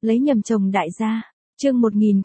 Lấy nhầm chồng đại gia. Chương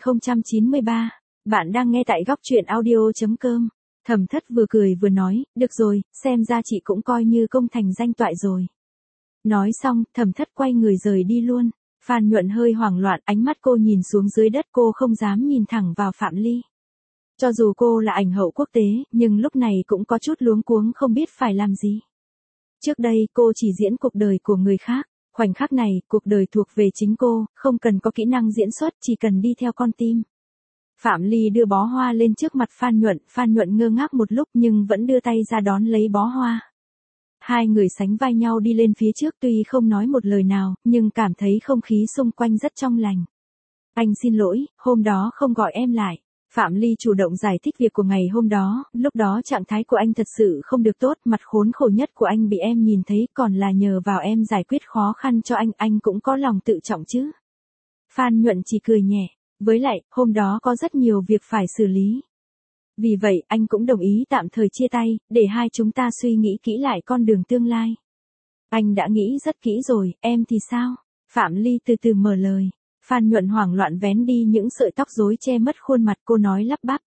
1093. Bạn đang nghe tại góc truyện audio.com. Thẩm Thất vừa cười vừa nói, được rồi, xem ra chị cũng coi như công thành danh toại rồi. Nói xong, Thẩm Thất quay người rời đi luôn. Phan Nhuận hơi hoảng loạn, ánh mắt cô nhìn xuống dưới đất, cô không dám nhìn thẳng vào Phạm Ly. Cho dù cô là ảnh hậu quốc tế, nhưng lúc này cũng có chút luống cuống không biết phải làm gì. Trước đây cô chỉ diễn cuộc đời của người khác, khoảnh khắc này, cuộc đời thuộc về chính cô, không cần có kỹ năng diễn xuất, chỉ cần đi theo con tim. Phạm Ly đưa bó hoa lên trước mặt Phan Nhuận ngơ ngác một lúc nhưng vẫn đưa tay ra đón lấy bó hoa. Hai người sánh vai nhau đi lên phía trước, tuy không nói một lời nào, nhưng cảm thấy không khí xung quanh rất trong lành. Anh xin lỗi, hôm đó không gọi em lại. Phạm Ly chủ động giải thích việc của ngày hôm đó, lúc đó trạng thái của anh thật sự không được tốt, mặt khốn khổ nhất của anh bị em nhìn thấy, còn là nhờ vào em giải quyết khó khăn cho anh cũng có lòng tự trọng chứ. Phan Nhuận chỉ cười nhẹ, với lại, hôm đó có rất nhiều việc phải xử lý. Vì vậy, anh cũng đồng ý tạm thời chia tay, để hai chúng ta suy nghĩ kỹ lại con đường tương lai. Anh đã nghĩ rất kỹ rồi, em thì sao? Phạm Ly từ từ mở lời. Phan Nhuận hoảng loạn vén đi những sợi tóc rối che mất khuôn mặt, cô nói lắp bắp.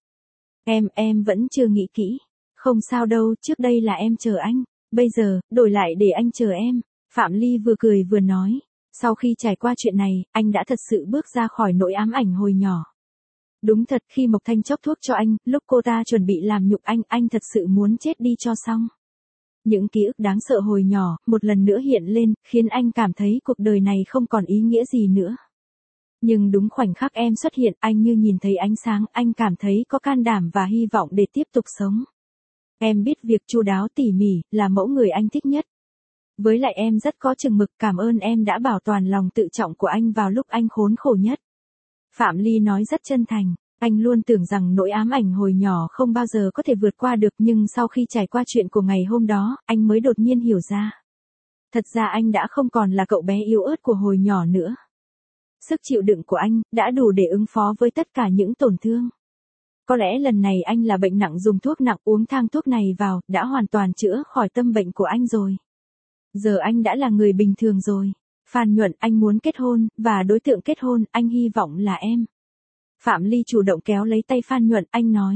Em vẫn chưa nghĩ kỹ. Không sao đâu, trước đây là em chờ anh. Bây giờ, đổi lại để anh chờ em. Phạm Ly vừa cười vừa nói. Sau khi trải qua chuyện này, anh đã thật sự bước ra khỏi nỗi ám ảnh hồi nhỏ. Đúng thật, khi Mộc Thanh chốc thuốc cho anh, lúc cô ta chuẩn bị làm nhục anh thật sự muốn chết đi cho xong. Những ký ức đáng sợ hồi nhỏ, một lần nữa hiện lên, khiến anh cảm thấy cuộc đời này không còn ý nghĩa gì nữa. Nhưng đúng khoảnh khắc em xuất hiện, anh như nhìn thấy ánh sáng, anh cảm thấy có can đảm và hy vọng để tiếp tục sống. Em biết việc chu đáo tỉ mỉ, là mẫu người anh thích nhất. Với lại em rất có chừng mực, cảm ơn em đã bảo toàn lòng tự trọng của anh vào lúc anh khốn khổ nhất. Phạm Ly nói rất chân thành, anh luôn tưởng rằng nỗi ám ảnh hồi nhỏ không bao giờ có thể vượt qua được, nhưng sau khi trải qua chuyện của ngày hôm đó, anh mới đột nhiên hiểu ra. Thật ra anh đã không còn là cậu bé yếu ớt của hồi nhỏ nữa. Sức chịu đựng của anh đã đủ để ứng phó với tất cả những tổn thương. Có lẽ lần này anh là bệnh nặng, dùng thuốc nặng, uống thang thuốc này vào, đã hoàn toàn chữa khỏi tâm bệnh của anh rồi. Giờ anh đã là người bình thường rồi. Phan Nhuận, anh muốn kết hôn, và đối tượng kết hôn, anh hy vọng là em. Phạm Ly chủ động kéo lấy tay Phan Nhuận, anh nói.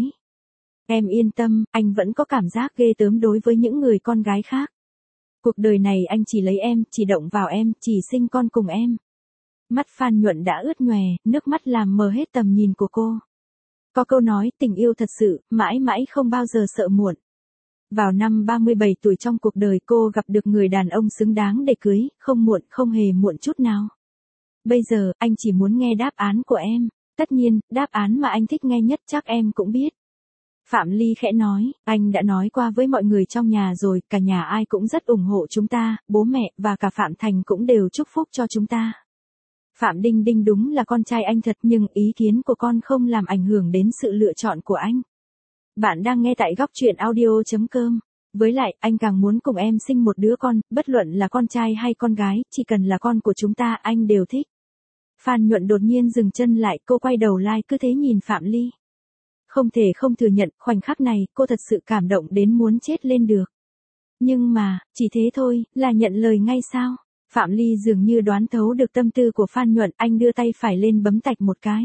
Em yên tâm, anh vẫn có cảm giác ghê tởm đối với những người con gái khác. Cuộc đời này anh chỉ lấy em, chỉ động vào em, chỉ sinh con cùng em. Mắt Phan Nhuận đã ướt nhòe, nước mắt làm mờ hết tầm nhìn của cô. Có câu nói, tình yêu thật sự, mãi mãi không bao giờ sợ muộn. Vào năm 37 tuổi trong cuộc đời cô gặp được người đàn ông xứng đáng để cưới, không muộn, không hề muộn chút nào. Bây giờ, anh chỉ muốn nghe đáp án của em. Tất nhiên, đáp án mà anh thích nghe nhất chắc em cũng biết. Phạm Ly khẽ nói, anh đã nói qua với mọi người trong nhà rồi, cả nhà ai cũng rất ủng hộ chúng ta, bố mẹ và cả Phạm Thành cũng đều chúc phúc cho chúng ta. Phạm Đinh Đinh đúng là con trai anh thật, nhưng ý kiến của con không làm ảnh hưởng đến sự lựa chọn của anh. Bạn đang nghe tại góc truyện audio.com. Với lại, anh càng muốn cùng em sinh một đứa con, bất luận là con trai hay con gái, chỉ cần là con của chúng ta, anh đều thích. Phan Nhuận đột nhiên dừng chân lại, cô quay đầu lại cứ thế nhìn Phạm Ly. Không thể không thừa nhận, khoảnh khắc này, cô thật sự cảm động đến muốn chết lên được. Nhưng mà, chỉ thế thôi, là nhận lời ngay sao? Phạm Ly dường như đoán thấu được tâm tư của Phan Nhuận, anh đưa tay phải lên bấm tạch một cái.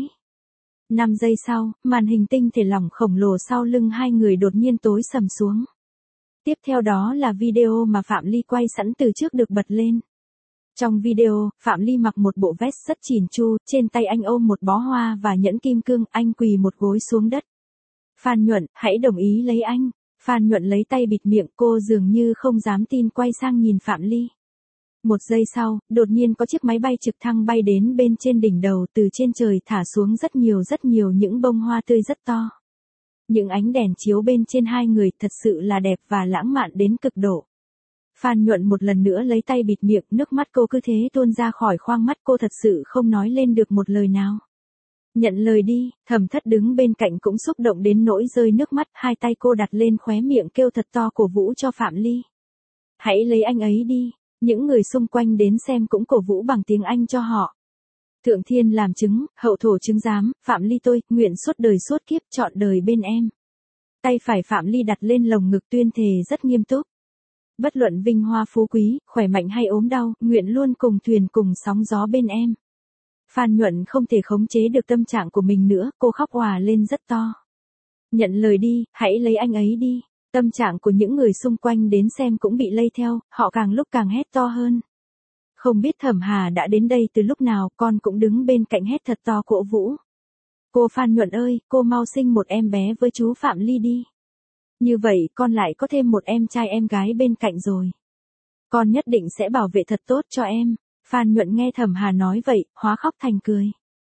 5 giây sau, màn hình tinh thể lỏng khổng lồ sau lưng hai người đột nhiên tối sầm xuống. Tiếp theo đó là video mà Phạm Ly quay sẵn từ trước được bật lên. Trong video, Phạm Ly mặc một bộ vest rất chỉn chu, trên tay anh ôm một bó hoa và nhẫn kim cương, anh quỳ một gối xuống đất. Phan Nhuận, hãy đồng ý lấy anh. Phan Nhuận lấy tay bịt miệng, cô dường như không dám tin quay sang nhìn Phạm Ly. Một giây sau, đột nhiên có chiếc máy bay trực thăng bay đến bên trên đỉnh đầu, từ trên trời thả xuống rất nhiều những bông hoa tươi rất to. Những ánh đèn chiếu bên trên hai người thật sự là đẹp và lãng mạn đến cực độ. Phan Nhuận một lần nữa lấy tay bịt miệng, nước mắt cô cứ thế tuôn ra khỏi khoang mắt, cô thật sự không nói lên được một lời nào. Nhận lời đi, Thẩm Thất đứng bên cạnh cũng xúc động đến nỗi rơi nước mắt, hai tay cô đặt lên khóe miệng kêu thật to cổ vũ cho Phạm Ly. Hãy lấy anh ấy đi. Những người xung quanh đến xem cũng cổ vũ bằng tiếng Anh cho họ. Thượng thiên làm chứng, hậu thổ chứng giám, Phạm Ly tôi, nguyện suốt đời suốt kiếp trọn đời bên em. Tay phải Phạm Ly đặt lên lồng ngực tuyên thề rất nghiêm túc. Bất luận vinh hoa phú quý, khỏe mạnh hay ốm đau, nguyện luôn cùng thuyền cùng sóng gió bên em. Phan Nhuận không thể khống chế được tâm trạng của mình nữa, cô khóc òa lên rất to. Nhận lời đi, hãy lấy anh ấy đi. Tâm trạng của những người xung quanh đến xem cũng bị lây theo, họ càng lúc càng hét to hơn. Không biết Thẩm Hà đã đến đây từ lúc nào, con cũng đứng bên cạnh hét thật to cổ vũ. Cô Phan Nhuận ơi, cô mau sinh một em bé với chú Phạm Ly đi. Như vậy con lại có thêm một em trai em gái bên cạnh rồi. Con nhất định sẽ bảo vệ thật tốt cho em. Phan Nhuận nghe Thẩm Hà nói vậy, hóa khóc thành cười.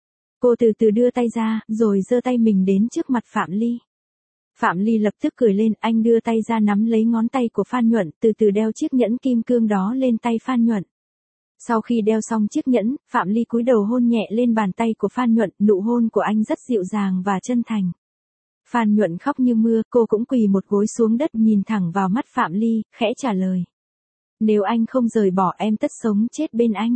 Cô từ từ đưa tay ra, rồi giơ tay mình đến trước mặt Phạm Ly. Phạm Ly lập tức cười lên, anh đưa tay ra nắm lấy ngón tay của Phan Nhuận, từ từ đeo chiếc nhẫn kim cương đó lên tay Phan Nhuận. Sau khi đeo xong chiếc nhẫn, Phạm Ly cúi đầu hôn nhẹ lên bàn tay của Phan Nhuận, nụ hôn của anh rất dịu dàng và chân thành. Phan Nhuận khóc như mưa, cô cũng quỳ một gối xuống đất nhìn thẳng vào mắt Phạm Ly, khẽ trả lời. Nếu anh không rời bỏ em tất sống chết bên anh.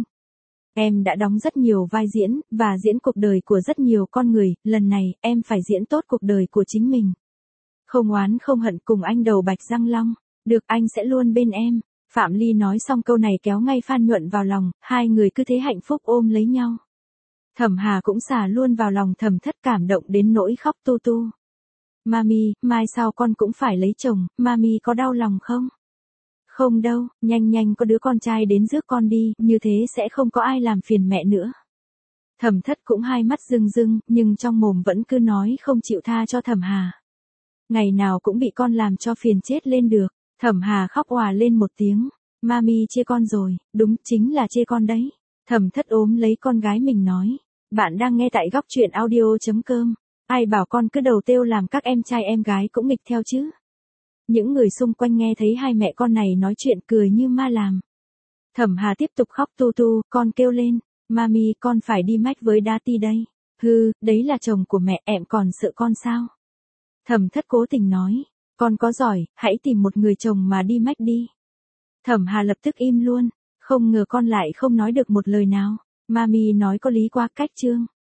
Em đã đóng rất nhiều vai diễn, và diễn cuộc đời của rất nhiều con người, lần này, em phải diễn tốt cuộc đời của chính mình. Không oán không hận cùng anh đầu bạch răng long, được anh sẽ luôn bên em. Phạm Ly nói xong câu này kéo ngay Phan Nhuận vào lòng, hai người cứ thế hạnh phúc ôm lấy nhau. Thẩm Hà cũng xả luôn vào lòng Thẩm Thất, cảm động đến nỗi khóc tu tu. Mami, mai sau con cũng phải lấy chồng, Mami có đau lòng không? Không đâu, nhanh nhanh có đứa con trai đến rước con đi, như thế sẽ không có ai làm phiền mẹ nữa. Thẩm Thất cũng hai mắt rưng rưng, nhưng trong mồm vẫn cứ nói không chịu tha cho Thẩm Hà. Ngày nào cũng bị con làm cho phiền chết lên được. Thẩm Hà khóc òa lên một tiếng. Mami chê con rồi, đúng chính là chê con đấy. Thẩm Thất ôm lấy con gái mình nói. Bạn đang nghe tại góc truyện audio.com. Ai bảo con cứ đầu têu làm các em trai em gái cũng nghịch theo chứ. Những người xung quanh nghe thấy hai mẹ con này nói chuyện cười như ma làm. Thẩm Hà tiếp tục khóc tu tu, con kêu lên. Mami con phải đi mách với Daddy đây. Hừ, đấy là chồng của mẹ, em còn sợ con sao? Thẩm Thất cố tình nói. Con có giỏi, hãy tìm một người chồng mà đi mách đi. Thẩm Hà lập tức im luôn. Không ngờ con lại không nói được một lời nào. Mami nói có lý quá cách chương.